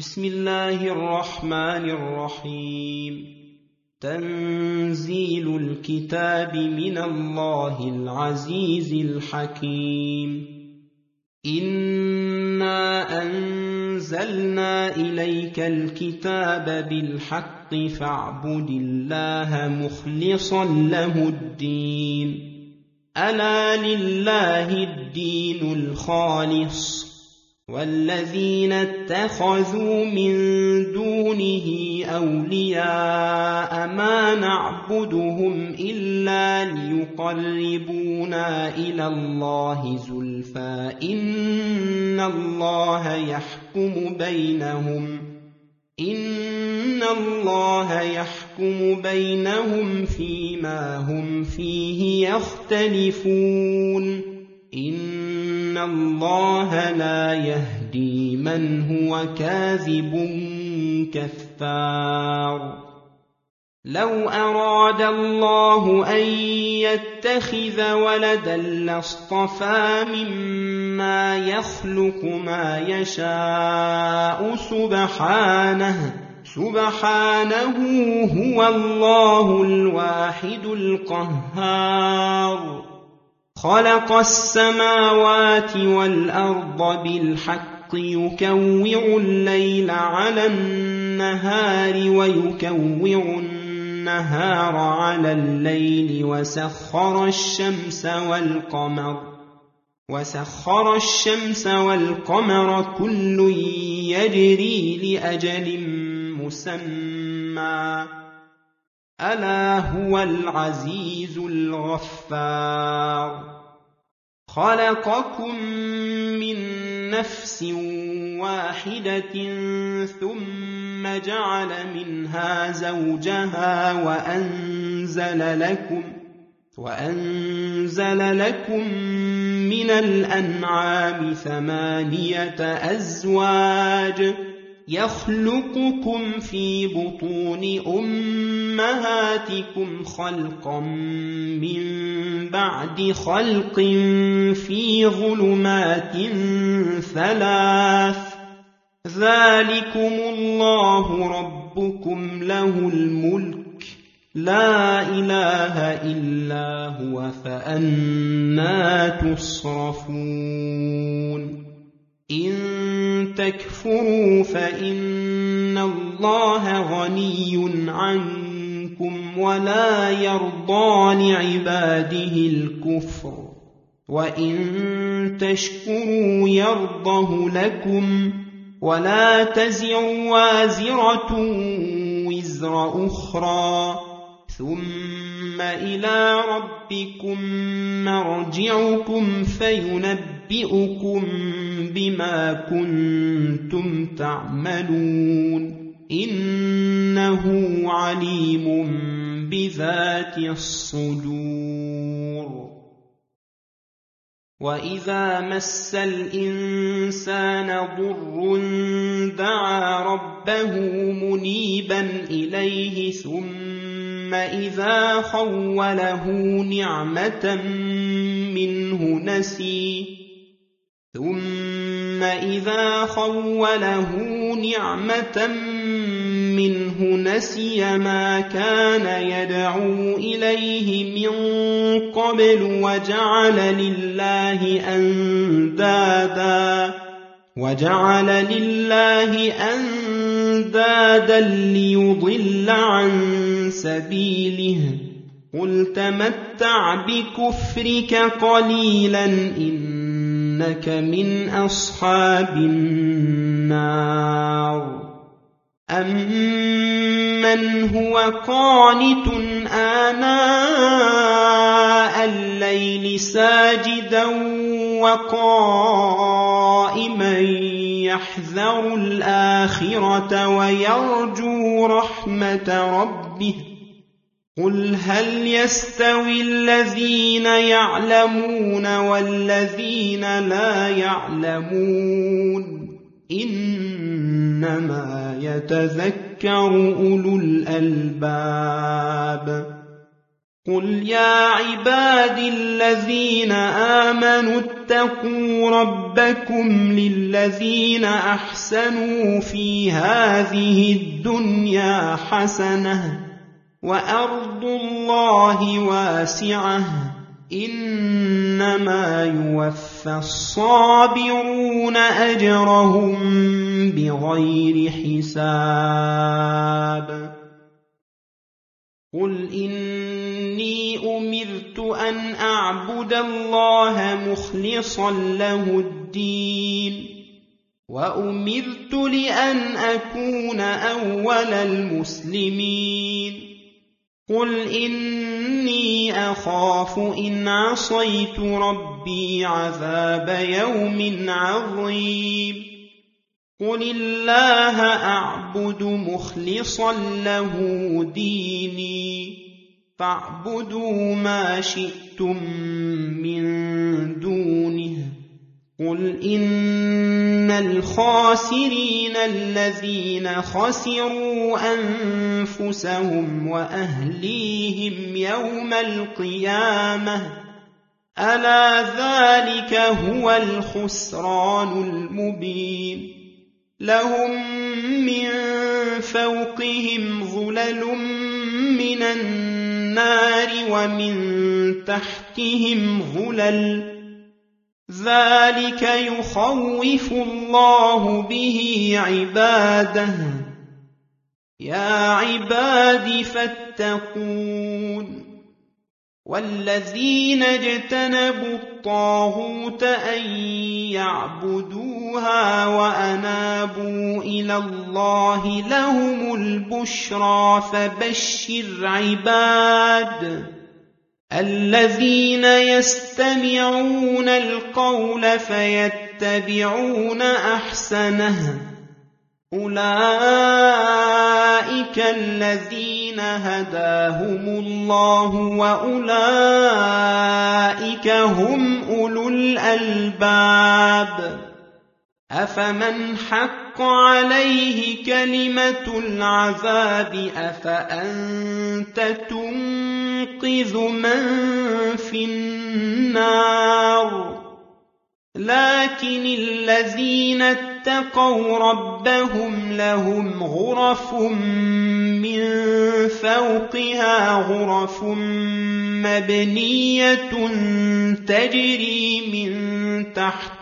بسم الله الرحمن الرحيم. تنزيل الكتاب من الله العزيز الحكيم. إنا أنزلنا إليك الكتاب بالحق فاعبد الله مخلصا له الدين. ألا لله الدين الخالص، والذين اتخذوا من دونه أولياء ما نعبدهم إلا ليقربونا إلى الله زلفى إن الله يحكم بينهم فيما هم فيه يختلفون. إن الله لا يهدي من هو كاذب كفار. لو أراد الله أن يتخذ ولدا لاصطفى مما يخلق ما يشاء سبحانه هو الله الواحد القهار. خلق السماوات والأرض بالحق يكوّر الليل على النهار ويكوّر النهار على الليل وسخر الشمس والقمر كل يجري لأجل مسمى ألا هو العزيز الغفار. خلقكم من نفس واحدة ثم جعل منها زوجها وأنزل لكم من الأنعام 8 أزواج يخلقكم في بطون أمهاتكم خلقا من بعد خلق في ظلمات 3 ذلكم الله ربكم له الملك لا إله إلا هو فأنى تصرفون. إن تكفروا فإن الله غني عنكم ولا يرضى لعباده الكفر، وإن تشكروا يرضه لكم ولا تزر وازرة وزر أخرى، ثم إلى ربكم مرجعكم فينبئكم بما كنتم تعملون إنه عليم بذات الصدور. وإذا مس الإنسان ضر دعا ربه منيبا إليه ثم إذا خوله نعمة منه نسي ما كان يدعو إليه من قبل وجعل لله أندادا ليضل عن سبيله. قل تمتع بكفرك قليلا إنك من أصحاب النار. أمن هو قانت آناء الليل ساجدا وقائما يحذر الآخرة ويرجو رحمة ربه. قل هل يستوي الذين يعلمون والذين لا يعلمون إنما يتذكر أولو الألباب. قل يا عبادي الذين آمنوا اتقوا ربكم للذين أحسنوا في هذه الدنيا حسنة وأرض الله واسعة إنما يوفى الصابرون أجرهم بغير حساب قل إني أمرت أن أعبد الله مخلصا له الدين وأمرت لأن أكون أول المسلمين قل إني أخاف إن عصيت ربي عذاب يوم عظيم قل الله أعبد مخلصا له ديني فاعبدوا ما شئتم من دونه قل إن الخاسرين الذين خسروا أنفسهم وأهليهم يوم القيامة ألا ذلك هو الخسران المبين لهم من فوقهم ظلل من النار ومن تحتهم ظلل ذلك يخوف الله به عباده يا عباد فاتقون والذين اجتنبوا الطاغوت أن يعبدوها وأنابوا إلى الله لهم البشرى فبشر عباد الذين يستمعون القول فيتبعون أحسنه أولئك الذين هداهم الله وأولئك هم أولو الألباب أفمن حق عليه كلمة العذاب أفأنت تنقذ من في النار لكن الذين اتقوا ربهم لهم غرف من فوقها غرف مبنية تجري من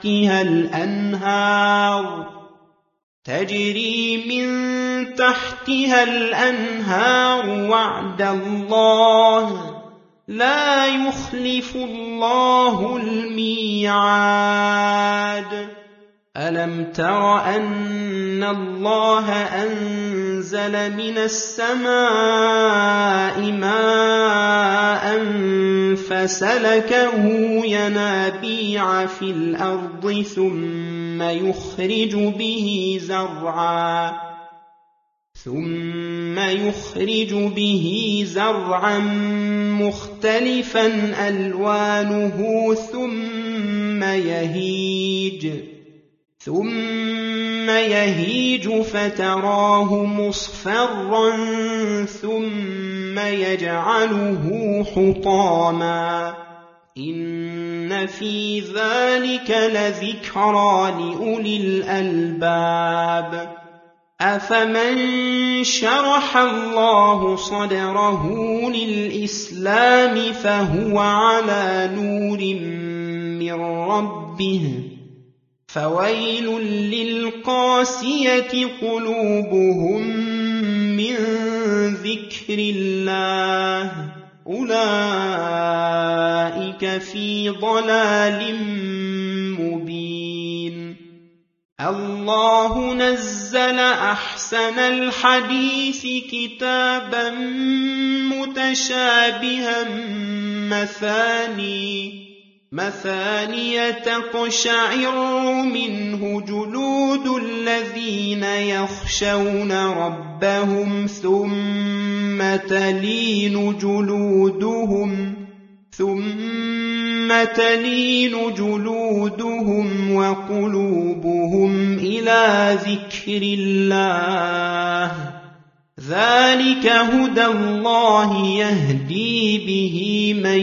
تحتها الأنهار وعد الله لا يخلف الله الميعاد ألم تر أن الله أنزل من السماء ماء فسلكه ينابيع في الأرض ثم يخرج به زرعا مختلفا ألوانه ثم يهيج فتراه مصفرا ثم يجعله حطاما إن في ذلك لذكرى لأولي الألباب أفمن شرح الله صدره للإسلام فهو على نور من ربه فويل للقاسية قلوبهم من ذكر الله أولئك في ضلال مبين الله نزل أحسن الحديث كتابا متشابها مثانية تقشعر منه جلود الذين يخشون ربهم ثم تلين جلودهم وقلوبهم إلى ذكر الله ذلك هدى الله يهدي به من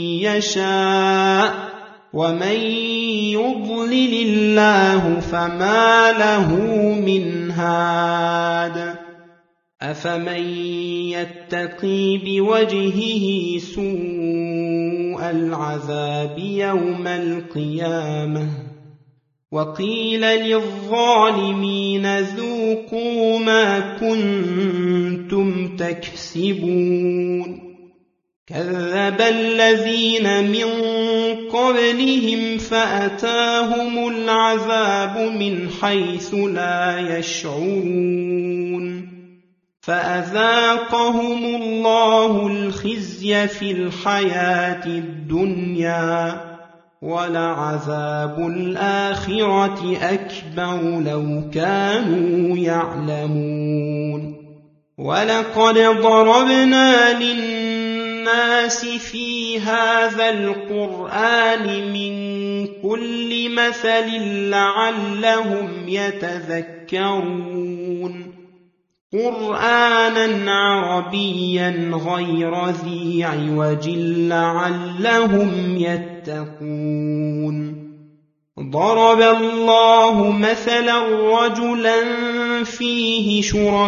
يشاء ومن يضلل الله فما له من هاد أفمن يتقي بوجهه سوء العذاب يوم القيامة وقيل للظالمين ذوقوا ما كنتم تكسبون كذب الذين من قبلهم فأتاهم العذاب من حيث لا يشعرون فأذاقهم الله الخزي في الحياة الدنيا ولعذاب الآخرة أكبر لو كانوا يعلمون ولقد ضربنا للناس في هذا القرآن من كل مثل لعلهم يتذكرون قرآنا عربيا غير ذي عوج لعلهم يتقون ضرب الله مثلا رجلا فيه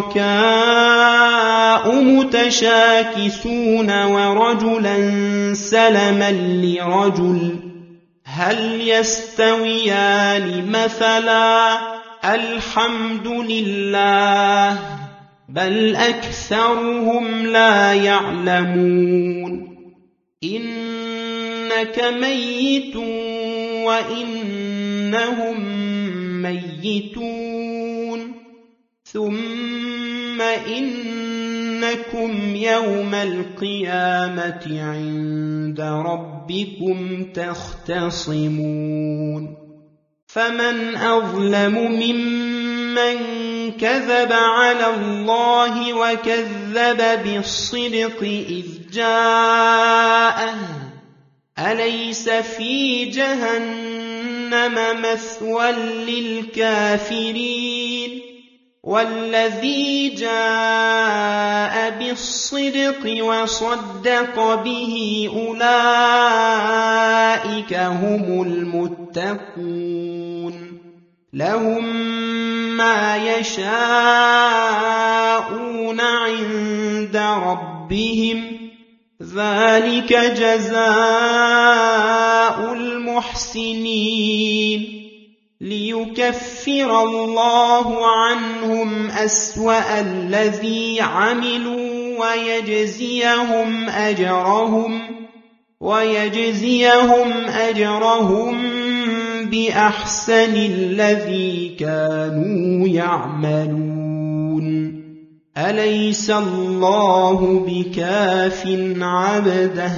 شركاء متشاكسون ورجلا سلما لرجل هل يستويان مثلا الحمد لله بل أكثرهم لا يعلمون إنك ميت وإنهم ميتون ثم إنكم يوم القيامة عند ربكم تختصمون فمن أظلم ممن كذب على الله وكذب بالصدق إذ جاءه أليس في جهنم مثوى للكافرين والذي جاء بالصدق وصدق به أولئك هم المتقون لهم ما يشاءون عند ربهم ذلك جزاء المحسنين ليكفر الله عنهم أسوأ الذي عملوا ويجزيهم أجرهم بأحسن الذي كانوا يعملون أليس الله بكاف عبده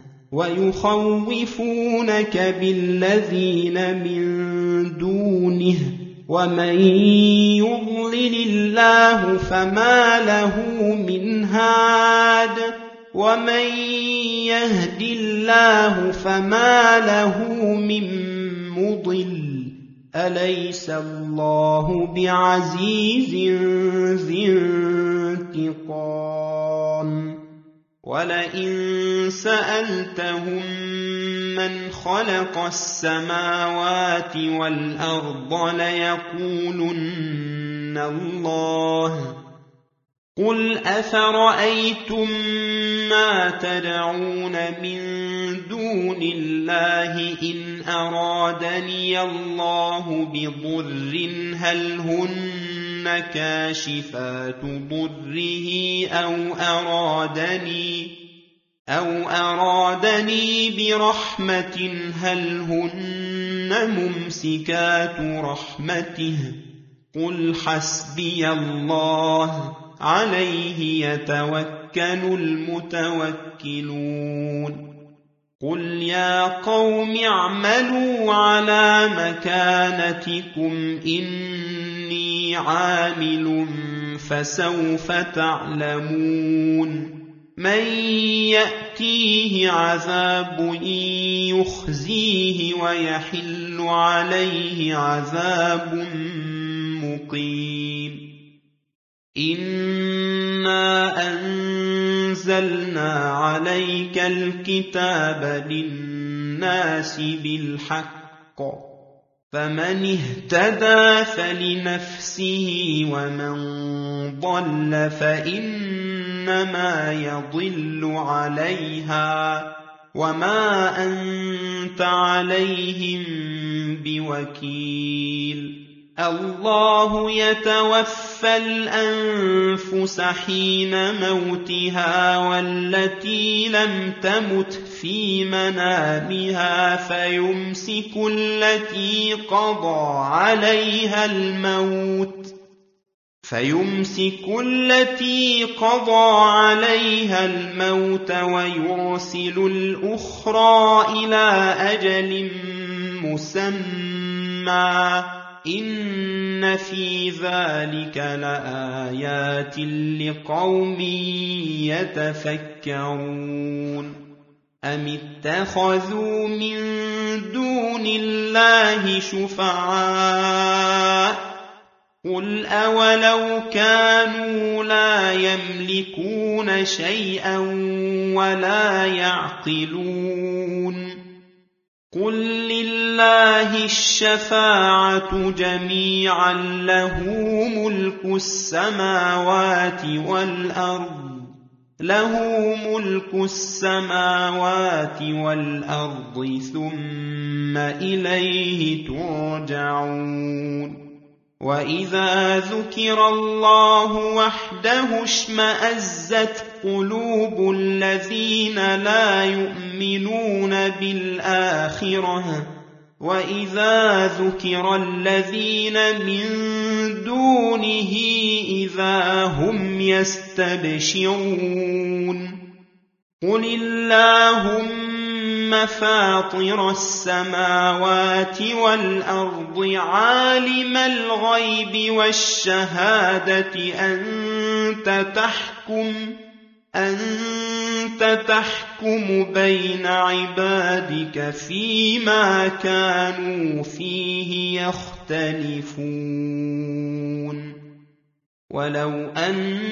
ويخوفونك بالذين من دونه ومن يضلل الله فما له من هاد ومن يهد الله فما له من مضل أليس الله بعزيز ذي انتقام ولئن سألتهم من خلق السماوات والأرض ليقولن الله قل أفرأيتم ما تدعون من دون الله إن أرادني الله بضر هل هن كاشفات ضره أو أرادني برحمة هل هن ممسكات رحمته قل حسبي الله عليه يتوكل المتوكلون قل يا قوم اعملوا على مكانتكم إني عامل فسوف تعلمون من يأتيه عذاب يخزيه ويحل عليه عذاب مقيم إن نزلنا عليك الكتاب للناس بالحق فمن اهتدى فلنفسه ومن ضل فإنما يضل عليها وما أنت عليهم بوكيل الله يتوفى الأنفس حين موتها والتي لم تمت في منامها فيمسك التي قضى عليها الموت ويرسل الأخرى إلى أجل مسمى إن في ذلك لآيات لقوم يتفكرون أم اتخذوا من دون الله شفعاء قل أولو كانوا لا يملكون شيئا ولا يعقلون قل لله الشفاعة جميعا له ملك السماوات والأرض ثم إليه ترجعون وإذا ذكر الله وحده اشمأزت قلوب الذين لا يؤمنون بالآخرة وإذا ذكر الذين من دونه إذا هم يستبشرون قل اللهم فاطر السماوات والأرض عالم الغيب والشهادة أنت تحكم بين عبادك فيما كانوا فيه يختلفون ولو أن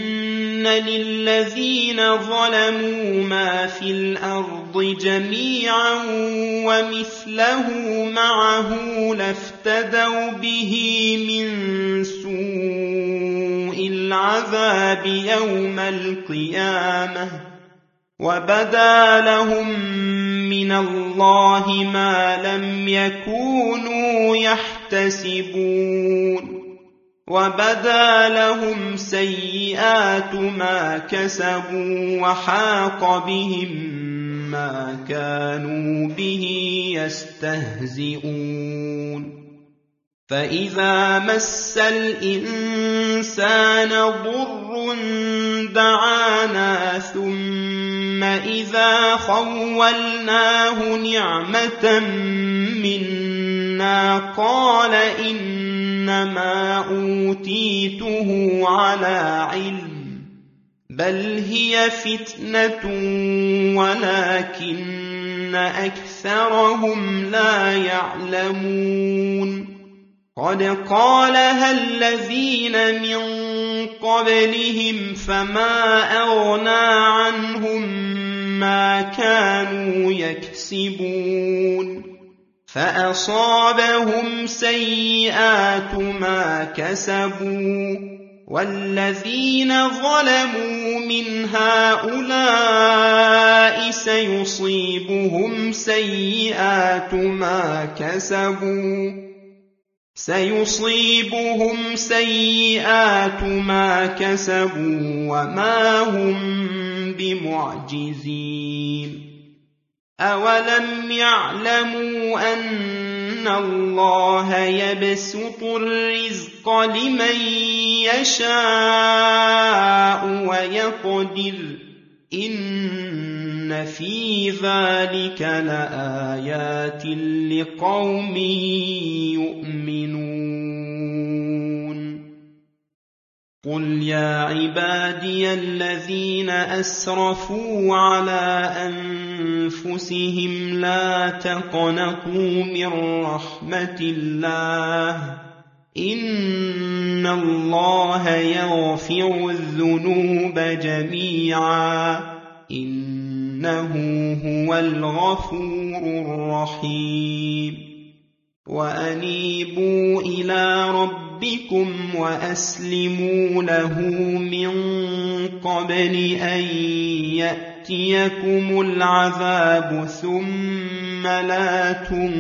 للذين ظلموا ما في الأرض جميعا ومثله معه لافتدوا به من سوء العذاب يوم القيامة وبدا لهم من الله ما لم يكونوا يحتسبون وبدا لهم سيئات ما كسبوا وحاق بهم ما كانوا به يستهزئون فإذا مس الإنسان ضر دعانا ثم إذا خولناه نعمة منا قال إنما أوتيته على علم بل هي فتنة ولكن أكثرهم لا يعلمون قد قالها الذين من قبلهم فما أغنى عنهم ما كانوا يكسبون فأصابهم سيئات ما كسبوا والذين ظلموا من هؤلاء سيصيبهم سيئات ما كسبوا وما هم بمعجزين أولم يعلموا أن الله يبسط الرزق لمن يشاء ويقدر إن في ذلك لآيات لقوم يؤمنون قل يا عبادي الذين أسرفوا على أنفسهم لا تقنطوا من رحمة الله إن الله يغفر الذنوب جميعا إنه هو الغفور الرحيم وأنيبوا إلى ربكم وأسلموا له من قبل أن يأتيكم العذاب ثم لا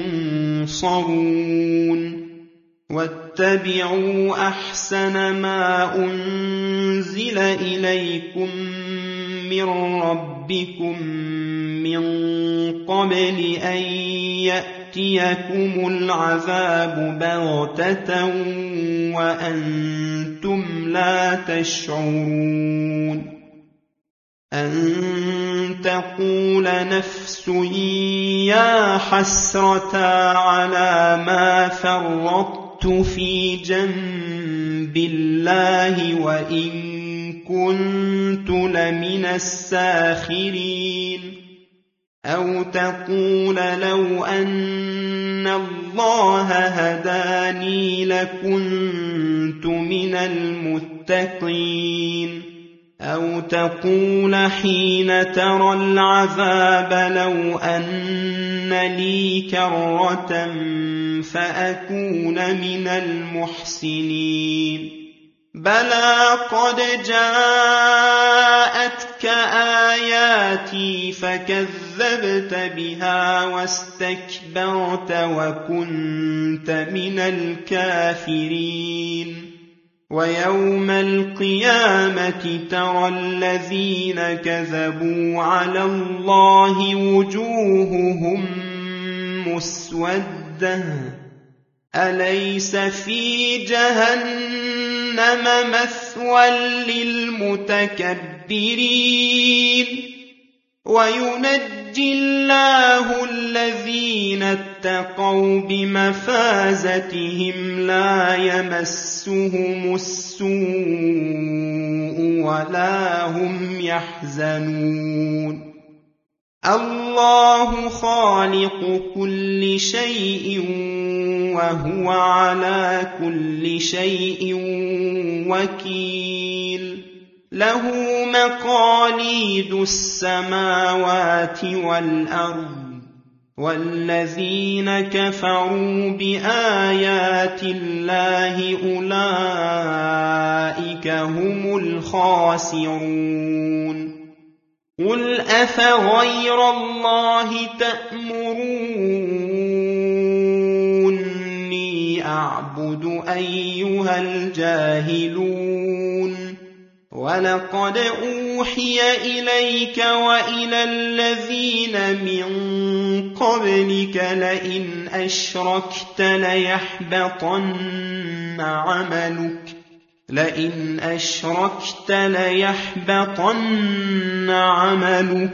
تنصرون واتبعوا أحسن ما أنزل إليكم من ربكم من قبل أن يأتيكم العذاب بغتة وأنتم لا تشعرون أن تقول نفس يا حسرة على ما فرطت في جنب الله وإن كنت لمن الساخرين أو تقول لو أن الله هداني لكنت من المتقين أو تقول حين ترى العذاب لو أن لي كرة فأكون من المحسنين بلى قد جاءتك آياتي فكذبت بها واستكبرت وكنت من الكافرين ويوم القيامة ترى الذين كذبوا على الله وجوههم مسودة أليس في جهنم مثوى للمتكبرين وينجي الله الذين اتقوا بمفازتهم لا يمسهم السوء ولا هم يحزنون الله خالق كل شيء وهو على كل شيء وكيل له مقاليد السماوات والأرض والذين كفروا بآيات الله أولئك هم الخاسرون قل أفغير الله تأمروني أعبد أيها الجاهلون ولقد أوحي إليك وإلى الذين من قبلك لئن أشركت ليحبطن عملك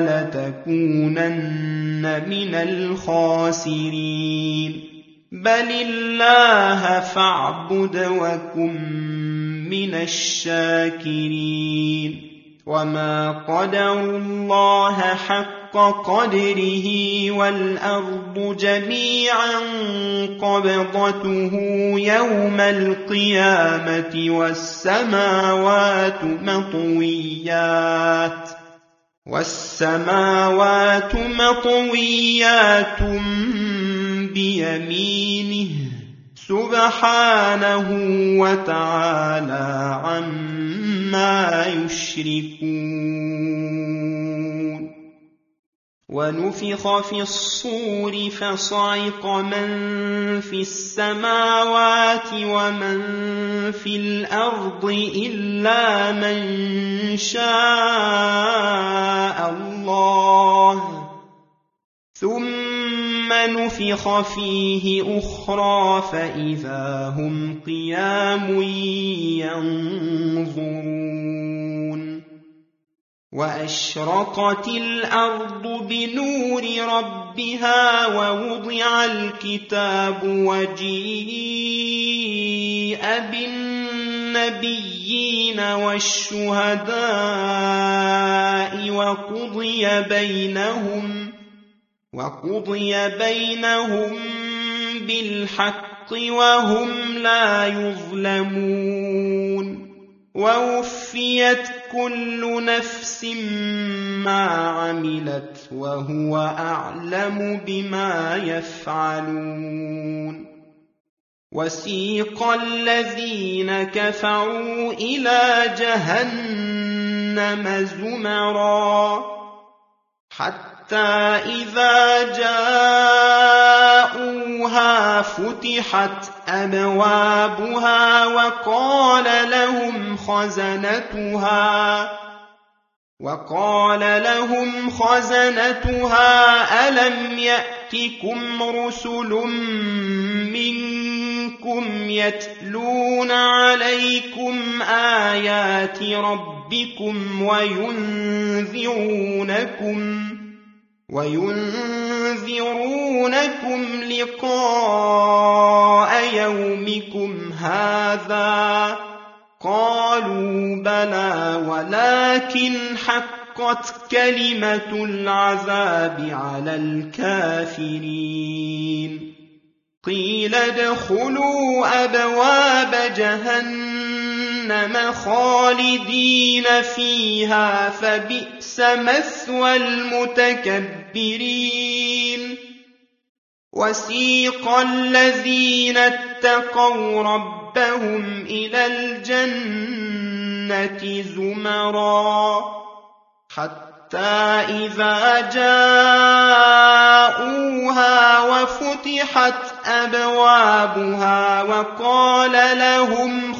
ولتكونن من الخاسرين بل الله فاعبد وكن من الشاكرين وما قدروا الله حق قدره والأرض جميعا قبضته يوم القيامة والسماوات مطويات بيمينه سبحانه وتعالى عما يشركون ونفخ في الصور فصعق من في السماوات ومن في الأرض إلا من شاء الله ثم نفخ فيه أخرى فإذا هم قيام ينظرون وأشرقت الأرض بنور ربها ووضع الكتاب وجيء بالنبيين والشهداء وقضي بينهم بالحق وهم لا يظلمون ووفيت كل نفس ما عملت وهو أعلم بما يفعلون وسيق الذين كفروا إلى جهنم زمرا حتى إذا جاءوها فتحت أبوابها وقال لهم خزنتها ألم يأتكم رسل منكم يتلون عليكم آيات ربكم وينذرونكم لقاء يومكم هذا قالوا بلى ولكن حقت كلمة العذاب على الكافرين قيل ادخلوا أبواب جهنم خالدين فيها فبئس مثوى المتكبرين وسيق الذين اتقوا ربهم إلى الجنة زمرا حتى إذا جاءوها وفتحت أبوابها وقال لهم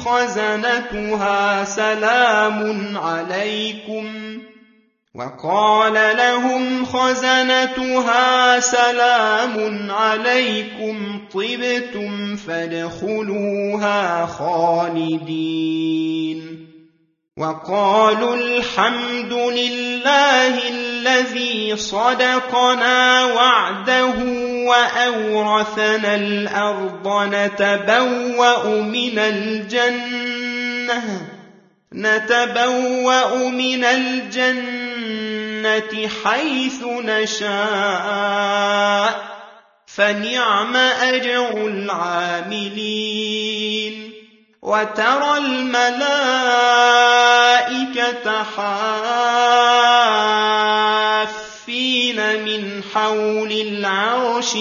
خزنتها سلام عليكم طبتم فادخلوها خالدين وقالوا الحمد لله الذي صدقنا وعده وأورثنا الأرض نتبوأ من الجنة حيث نشاء فنعم أجر العاملين وترى الملائكة حافين من حول العرش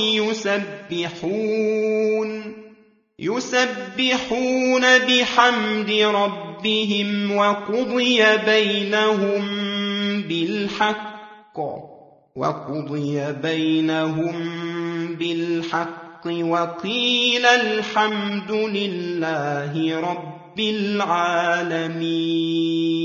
يسبحون بحمد ربهم وقضي بينهم بالحق وقيل الحمد لله رب العالمين.